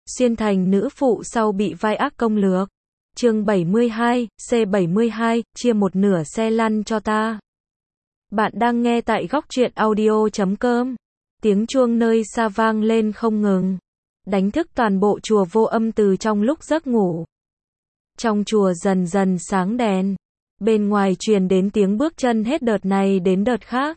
Xuyên thành nữ phụ sau bị vai ác công lược. Chương 72, C72, chia một nửa xe lăn cho ta. Bạn đang nghe tại góc truyện audio.com. Tiếng chuông nơi xa vang lên không ngừng, đánh thức toàn bộ chùa Vô Âm từ trong lúc giấc ngủ. Trong chùa dần dần sáng đèn, bên ngoài truyền đến tiếng bước chân hết đợt này đến đợt khác.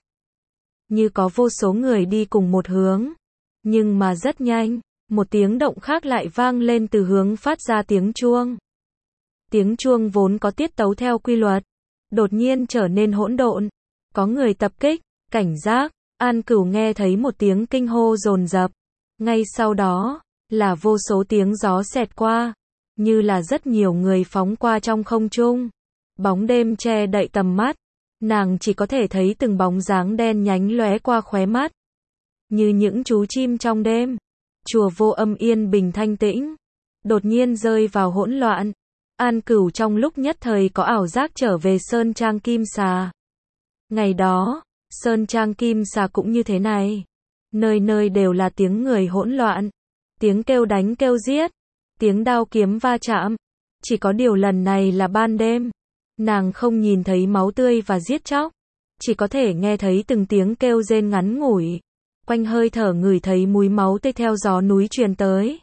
Như có vô số người đi cùng một hướng, nhưng mà rất nhanh, một tiếng động khác lại vang lên từ hướng phát ra tiếng chuông. Tiếng chuông vốn có tiết tấu theo quy luật, đột nhiên trở nên hỗn độn. Có người tập kích, cảnh giác. An Cửu nghe thấy một tiếng kinh hô dồn dập. Ngay sau đó, là vô số tiếng gió xẹt qua, như là rất nhiều người phóng qua trong không trung. Bóng đêm che đậy tầm mắt, nàng chỉ có thể thấy từng bóng dáng đen nhánh lóe qua khóe mắt. Như những chú chim trong đêm, chùa Vô Âm yên bình thanh tĩnh, đột nhiên rơi vào hỗn loạn. An Cửu trong lúc nhất thời có ảo giác trở về Sơn Trang Kim Xà. Ngày đó, Sơn Trang Kim Xà cũng như thế này. Nơi nơi đều là tiếng người hỗn loạn, tiếng kêu đánh kêu giết, tiếng đao kiếm va chạm. Chỉ có điều lần này là ban đêm, nàng không nhìn thấy máu tươi và giết chóc, chỉ có thể nghe thấy từng tiếng kêu rên ngắn ngủi. Quanh hơi thở ngửi thấy mùi máu tươi theo gió núi truyền tới.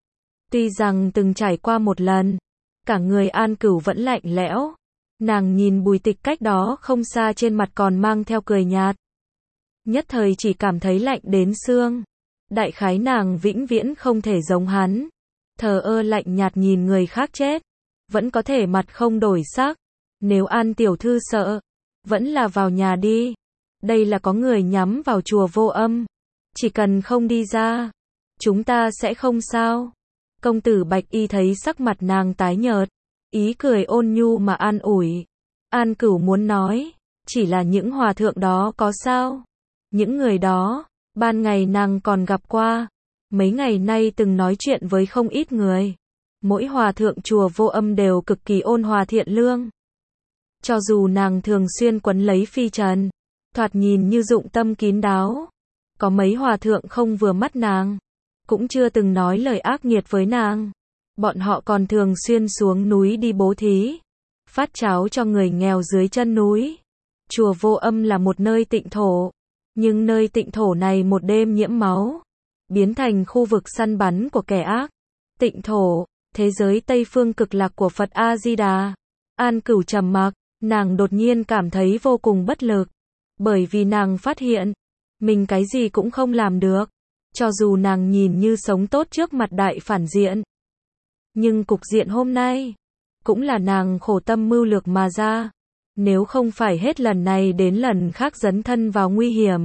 Tuy rằng từng trải qua một lần, cả người An Cửu vẫn lạnh lẽo. Nàng nhìn Bùi Tịch cách đó không xa, trên mặt còn mang theo cười nhạt. Nhất thời chỉ cảm thấy lạnh đến xương. Đại khái nàng vĩnh viễn không thể giống hắn. Thờ ơ lạnh nhạt nhìn người khác chết, vẫn có thể mặt không đổi sắc. Nếu An tiểu thư sợ, vẫn là vào nhà đi. Đây là có người nhắm vào chùa Vô Âm. Chỉ cần không đi ra, chúng ta sẽ không sao. Công tử Bạch Y thấy sắc mặt nàng tái nhợt, ý cười ôn nhu mà an ủi. An Cửu muốn nói, chỉ là những hòa thượng đó có sao? Những người đó, ban ngày nàng còn gặp qua, mấy ngày nay từng nói chuyện với không ít người. Mỗi hòa thượng chùa Vô Âm đều cực kỳ ôn hòa thiện lương. Cho dù nàng thường xuyên quấn lấy phi trần, thoạt nhìn như dụng tâm kín đáo, có mấy hòa thượng không vừa mắt nàng, cũng chưa từng nói lời ác nghiệt với nàng. Bọn họ còn thường xuyên xuống núi đi bố thí, phát cháo cho người nghèo dưới chân núi. Chùa Vô Âm là một nơi tịnh thổ, nhưng nơi tịnh thổ này một đêm nhiễm máu, biến thành khu vực săn bắn của kẻ ác. Tịnh thổ, thế giới Tây phương cực lạc của Phật A-di-đà. An Cửu trầm mặc, nàng đột nhiên cảm thấy vô cùng bất lực, bởi vì nàng phát hiện, mình cái gì cũng không làm được. Cho dù nàng nhìn như sống tốt trước mặt đại phản diện, nhưng cục diện hôm nay, cũng là nàng khổ tâm mưu lược mà ra. Nếu không phải hết lần này đến lần khác dấn thân vào nguy hiểm,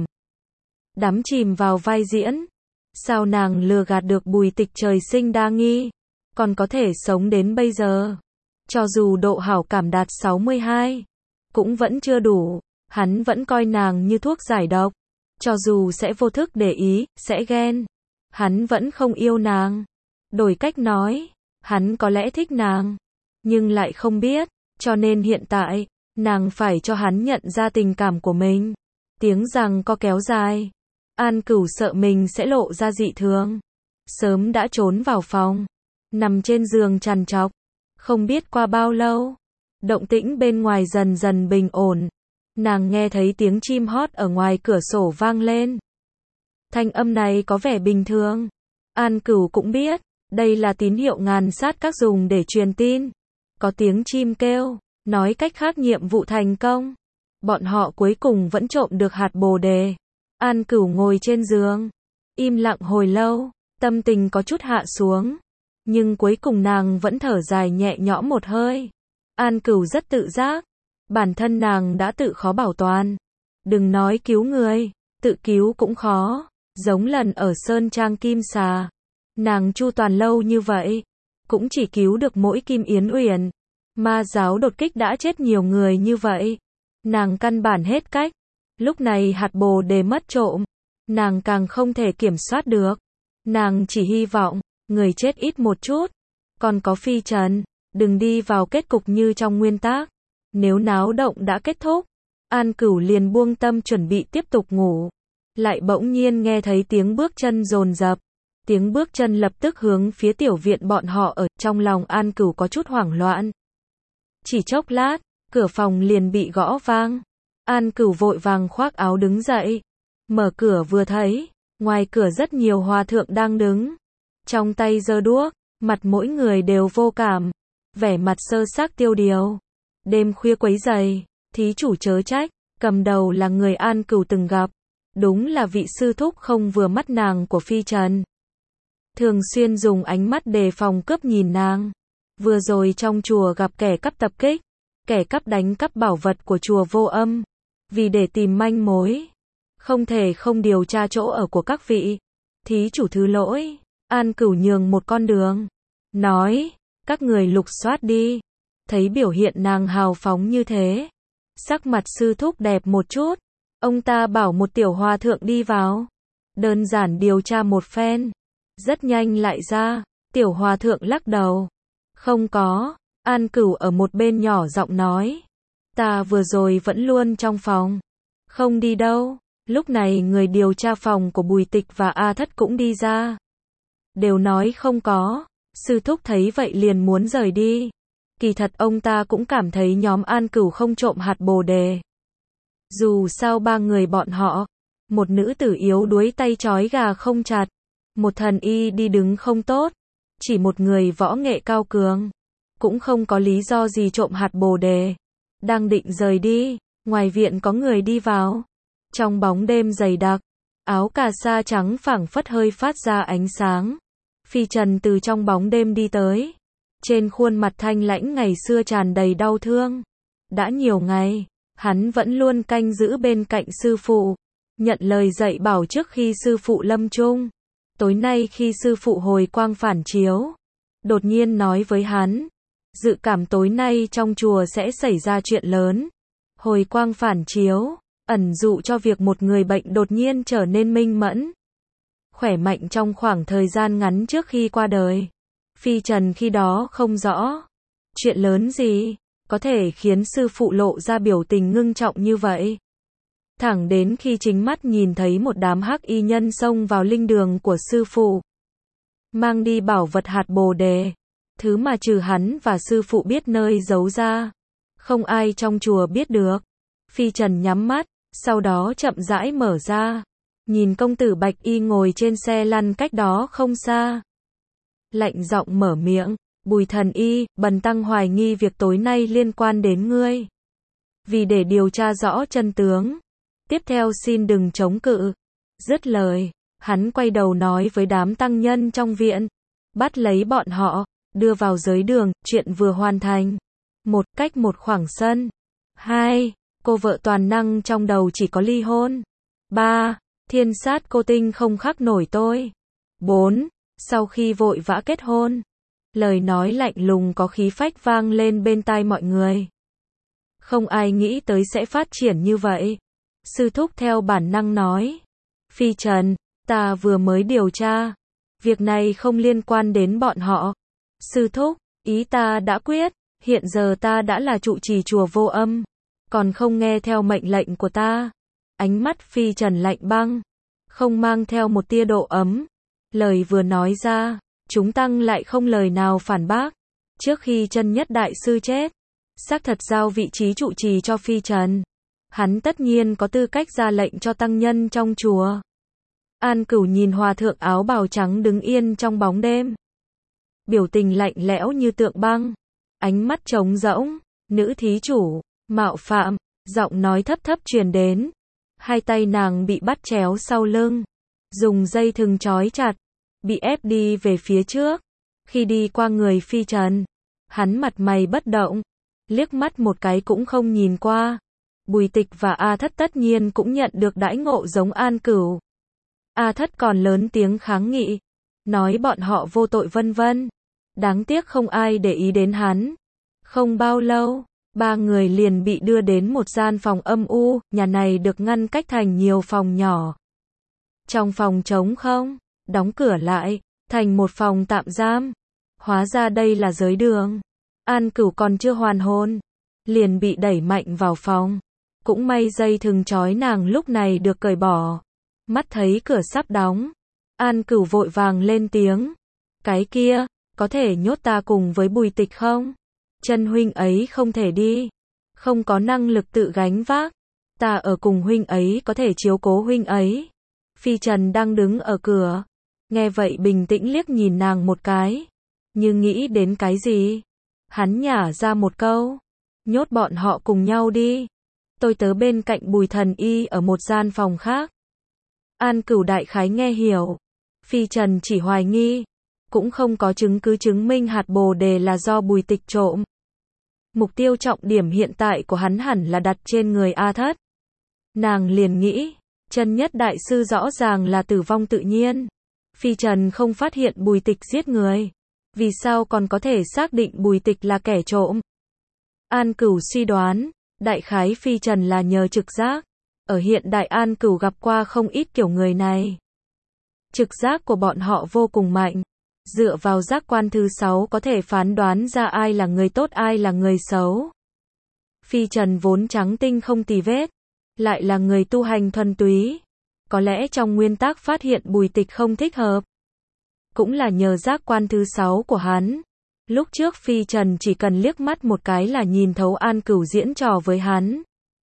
đắm chìm vào vai diễn, sao nàng lừa gạt được Bùi Tịch trời sinh đa nghi, còn có thể sống đến bây giờ. Cho dù độ hảo cảm đạt 62, cũng vẫn chưa đủ, hắn vẫn coi nàng như thuốc giải độc. Cho dù sẽ vô thức để ý, sẽ ghen, hắn vẫn không yêu nàng. Đổi cách nói, hắn có lẽ thích nàng, nhưng lại không biết, cho nên hiện tại, nàng phải cho hắn nhận ra tình cảm của mình. Tiếng giằng co kéo dài, An Cửu sợ mình sẽ lộ ra dị thường, sớm đã trốn vào phòng, nằm trên giường trằn trọc. Không biết qua bao lâu, động tĩnh bên ngoài dần dần bình ổn. Nàng nghe thấy tiếng chim hót ở ngoài cửa sổ vang lên. Thanh âm này có vẻ bình thường. An Cửu cũng biết, đây là tín hiệu ngàn sát các dùng để truyền tin. Có tiếng chim kêu, nói cách khác nhiệm vụ thành công. Bọn họ cuối cùng vẫn trộm được hạt bồ đề. An Cửu ngồi trên giường, im lặng hồi lâu, tâm tình có chút hạ xuống. Nhưng cuối cùng nàng vẫn thở dài nhẹ nhõm một hơi. An Cửu rất tự giác. Bản thân nàng đã tự khó bảo toàn. Đừng nói cứu người, tự cứu cũng khó. Giống lần ở Sơn Trang Kim Xà, nàng chu toàn lâu như vậy, cũng chỉ cứu được mỗi Kim Yến Uyển. Ma giáo đột kích đã chết nhiều người như vậy, nàng căn bản hết cách. Lúc này hạt bồ đề mất trộm, nàng càng không thể kiểm soát được. Nàng chỉ hy vọng, người chết ít một chút. Còn có phi trần, đừng đi vào kết cục như trong nguyên tác. Nếu náo động đã kết thúc, An Cửu liền buông tâm chuẩn bị tiếp tục ngủ. Lại bỗng nhiên nghe thấy tiếng bước chân dồn dập. Tiếng bước chân lập tức hướng phía tiểu viện bọn họ ở, trong lòng An Cửu có chút hoảng loạn. Chỉ chốc lát, cửa phòng liền bị gõ vang. An Cửu vội vàng khoác áo đứng dậy. Mở cửa vừa thấy, ngoài cửa rất nhiều hòa thượng đang đứng. Trong tay giơ đuốc, mặt mỗi người đều vô cảm. Vẻ mặt sơ xác tiêu điều. Đêm khuya quấy rầy, thí chủ chớ trách, cầm đầu là người An Cửu từng gặp. Đúng là vị sư thúc không vừa mắt nàng của Phi Trần. Thường xuyên dùng ánh mắt đề phòng cướp nhìn nàng. Vừa rồi trong chùa gặp kẻ cắp tập kích, kẻ cắp đánh cắp bảo vật của chùa Vô Âm. Vì để tìm manh mối, không thể không điều tra chỗ ở của các vị. Thí chủ thứ lỗi, An Cửu nhường một con đường. Nói, các người lục soát đi. Thấy biểu hiện nàng hào phóng như thế, sắc mặt sư thúc đẹp một chút. Ông ta bảo một tiểu hòa thượng đi vào. Đơn giản điều tra một phen. Rất nhanh lại ra, tiểu hòa thượng lắc đầu. Không có, An Cửu ở một bên nhỏ giọng nói. Ta vừa rồi vẫn luôn trong phòng. Không đi đâu. Lúc này người điều tra phòng của Bùi Tịch và A Thất cũng đi ra. Đều nói không có. Sư thúc thấy vậy liền muốn rời đi. Kỳ thật ông ta cũng cảm thấy nhóm An Cửu không trộm hạt bồ đề. Dù sao ba người bọn họ, một nữ tử yếu đuối tay trói gà không chặt, một thần y đi đứng không tốt, chỉ một người võ nghệ cao cường, cũng không có lý do gì trộm hạt bồ đề. Đang định rời đi, ngoài viện có người đi vào. Trong bóng đêm dày đặc, áo cà sa trắng phảng phất hơi phát ra ánh sáng. Phi Trần từ trong bóng đêm đi tới. Trên khuôn mặt thanh lãnh ngày xưa tràn đầy đau thương. Đã nhiều ngày, hắn vẫn luôn canh giữ bên cạnh sư phụ. Nhận lời dạy bảo trước khi sư phụ lâm chung. Tối nay khi sư phụ hồi quang phản chiếu, đột nhiên nói với hắn, dự cảm tối nay trong chùa sẽ xảy ra chuyện lớn. Hồi quang phản chiếu, ẩn dụ cho việc một người bệnh đột nhiên trở nên minh mẫn, khỏe mạnh trong khoảng thời gian ngắn trước khi qua đời. Phi Trần khi đó không rõ, chuyện lớn gì, có thể khiến sư phụ lộ ra biểu tình ngưng trọng như vậy. Thẳng đến khi chính mắt nhìn thấy một đám hắc y nhân xông vào linh đường của sư phụ, mang đi bảo vật hạt bồ đề, thứ mà trừ hắn và sư phụ biết nơi giấu ra, không ai trong chùa biết được. Phi Trần nhắm mắt, sau đó chậm rãi mở ra, nhìn công tử Bạch Y ngồi trên xe lăn cách đó không xa. Lạnh giọng mở miệng, Bùi thần y, bần tăng hoài nghi việc tối nay liên quan đến ngươi. Vì để điều tra rõ chân tướng, tiếp theo xin đừng chống cự. Dứt lời, hắn quay đầu nói với đám tăng nhân trong viện, bắt lấy bọn họ, đưa vào giới đường, chuyện vừa hoàn thành. Một, cách một khoảng sân. 2. Cô vợ toàn năng trong đầu chỉ có ly hôn. 3. Thiên sát cô tinh không khắc nổi tôi. 4. Sau khi vội vã kết hôn. Lời nói lạnh lùng có khí phách vang lên bên tai mọi người. Không ai nghĩ tới sẽ phát triển như vậy. Sư thúc theo bản năng nói. Phi Trần, ta vừa mới điều tra. Việc này không liên quan đến bọn họ. Sư thúc, ý ta đã quyết. Hiện giờ ta đã là trụ trì chùa Vô Âm. Còn không nghe theo mệnh lệnh của ta. Ánh mắt Phi Trần lạnh băng, không mang theo một tia độ ấm. Lời vừa nói ra, chúng tăng lại không lời nào phản bác. Trước khi Chân Nhất đại sư chết, xác thật giao vị trí trụ trì cho Phi Trần. Hắn tất nhiên có tư cách ra lệnh cho tăng nhân trong chùa. An Cửu nhìn hòa thượng áo bào trắng đứng yên trong bóng đêm. Biểu tình lạnh lẽo như tượng băng. Ánh mắt trống rỗng. Nữ thí chủ, mạo phạm, giọng nói thấp thấp truyền đến. Hai tay nàng bị bắt chéo sau lưng, dùng dây thừng trói chặt, bị ép đi về phía trước. Khi đi qua người Phi Trần, hắn mặt mày bất động, liếc mắt một cái cũng không nhìn qua. Bùi Tịch và A Thất tất nhiên cũng nhận được đãi ngộ giống An Cửu. A Thất còn lớn tiếng kháng nghị, nói bọn họ vô tội vân vân. Đáng tiếc không ai để ý đến hắn. Không bao lâu, ba người liền bị đưa đến một gian phòng âm u, nhà này được ngăn cách thành nhiều phòng nhỏ. Trong phòng trống không, đóng cửa lại, thành một phòng tạm giam. Hóa ra đây là giới đường. An Cửu còn chưa hoàn hồn, liền bị đẩy mạnh vào phòng. Cũng may dây thừng trói nàng lúc này được cởi bỏ. Mắt thấy cửa sắp đóng, An Cửu vội vàng lên tiếng. Cái kia, có thể nhốt ta cùng với Bùi Tịch không? Chân huynh ấy không thể đi. Không có năng lực tự gánh vác. Ta ở cùng huynh ấy có thể chiếu cố huynh ấy. Phi Trần đang đứng ở cửa. Nghe vậy bình tĩnh liếc nhìn nàng một cái. Như nghĩ đến cái gì? Hắn nhả ra một câu. Nhốt bọn họ cùng nhau đi. Tôi tớ bên cạnh Bùi Thần Y ở một gian phòng khác. An Cửu đại khái nghe hiểu. Phi Trần chỉ hoài nghi. Cũng không có chứng cứ chứng minh hạt bồ đề là do Bùi Tịch trộm. Mục tiêu trọng điểm hiện tại của hắn hẳn là đặt trên người A Thất. Nàng liền nghĩ, Chân Nhất đại sư rõ ràng là tử vong tự nhiên. Phi Trần không phát hiện Bùi Tịch giết người. Vì sao còn có thể xác định Bùi Tịch là kẻ trộm? An Cửu suy đoán, đại khái Phi Trần là nhờ trực giác. Ở hiện đại An Cửu gặp qua không ít kiểu người này. Trực giác của bọn họ vô cùng mạnh. Dựa vào giác quan thứ 6 có thể phán đoán ra ai là người tốt ai là người xấu. Phi Trần vốn trắng tinh không tì vết, lại là người tu hành thuần túy. Có lẽ trong nguyên tắc phát hiện Bùi Tịch không thích hợp. Cũng là nhờ giác quan thứ 6 của hắn. Lúc trước Phi Trần chỉ cần liếc mắt một cái là nhìn thấu An Cửu diễn trò với hắn.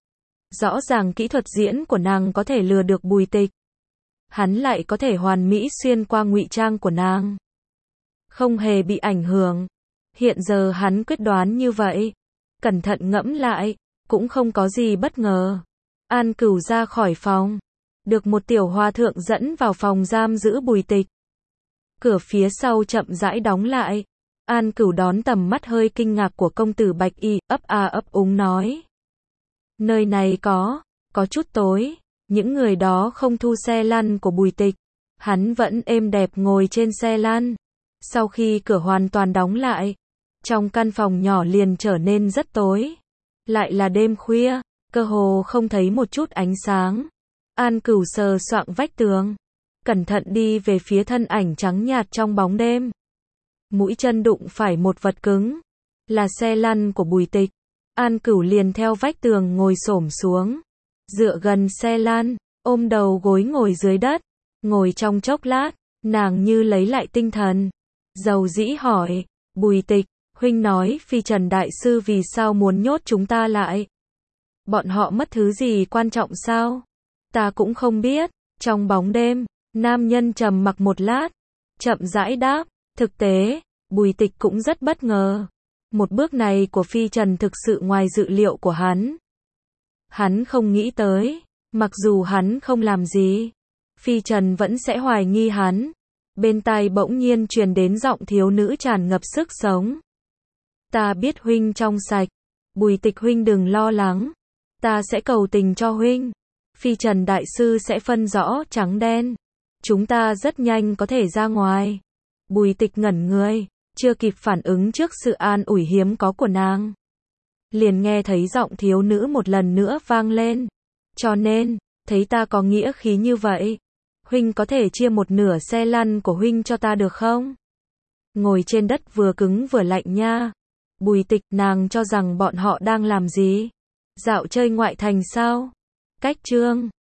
Rõ ràng kỹ thuật diễn của nàng có thể lừa được Bùi Tịch. Hắn lại có thể hoàn mỹ xuyên qua ngụy trang của nàng. Không hề bị ảnh hưởng. Hiện giờ hắn quyết đoán như vậy. Cẩn thận ngẫm lại, cũng không có gì bất ngờ. An Cửu ra khỏi phòng. Được một tiểu hòa thượng dẫn vào phòng giam giữ Bùi Tịch. Cửa phía sau chậm rãi đóng lại. An Cửu đón tầm mắt hơi kinh ngạc của công tử Bạch Y, ấp a ấp úng nói. Nơi này có chút tối. Những người đó không thu xe lăn của Bùi Tịch. Hắn vẫn êm đẹp ngồi trên xe lăn. Sau khi cửa hoàn toàn đóng lại, trong căn phòng nhỏ liền trở nên rất tối. Lại là đêm khuya, cơ hồ không thấy một chút ánh sáng. An Cửu sờ soạng vách tường, cẩn thận đi về phía thân ảnh trắng nhạt trong bóng đêm. Mũi chân đụng phải một vật cứng, là xe lăn của Bùi Tịch. An Cửu liền theo vách tường ngồi xổm xuống, dựa gần xe lăn, ôm đầu gối ngồi dưới đất. Ngồi trong chốc lát, nàng như lấy lại tinh thần. Dầu dĩ hỏi, Bùi Tịch, huynh nói Phi Trần đại sư vì sao muốn nhốt chúng ta lại? Bọn họ mất thứ gì quan trọng sao? Ta cũng không biết. Trong bóng đêm, nam nhân trầm mặc một lát, chậm rãi đáp, thực tế, Bùi Tịch cũng rất bất ngờ. Một bước này của Phi Trần thực sự ngoài dự liệu của hắn. Hắn không nghĩ tới, mặc dù hắn không làm gì, Phi Trần vẫn sẽ hoài nghi hắn. Bên tai bỗng nhiên truyền đến giọng thiếu nữ tràn ngập sức sống. Ta biết huynh trong sạch. Bùi Tịch huynh đừng lo lắng. Ta sẽ cầu tình cho huynh. Phi Trần đại sư sẽ phân rõ trắng đen. Chúng ta rất nhanh có thể ra ngoài. Bùi Tịch ngẩn người, chưa kịp phản ứng trước sự an ủi hiếm có của nàng. Liền nghe thấy giọng thiếu nữ một lần nữa vang lên. Cho nên, thấy ta có nghĩa khí như vậy, huynh có thể chia một nửa xe lăn của huynh cho ta được không? Ngồi trên đất vừa cứng vừa lạnh nha. Bùi Tịch, nàng cho rằng bọn họ đang làm gì? Dạo chơi ngoại thành sao? Cách chương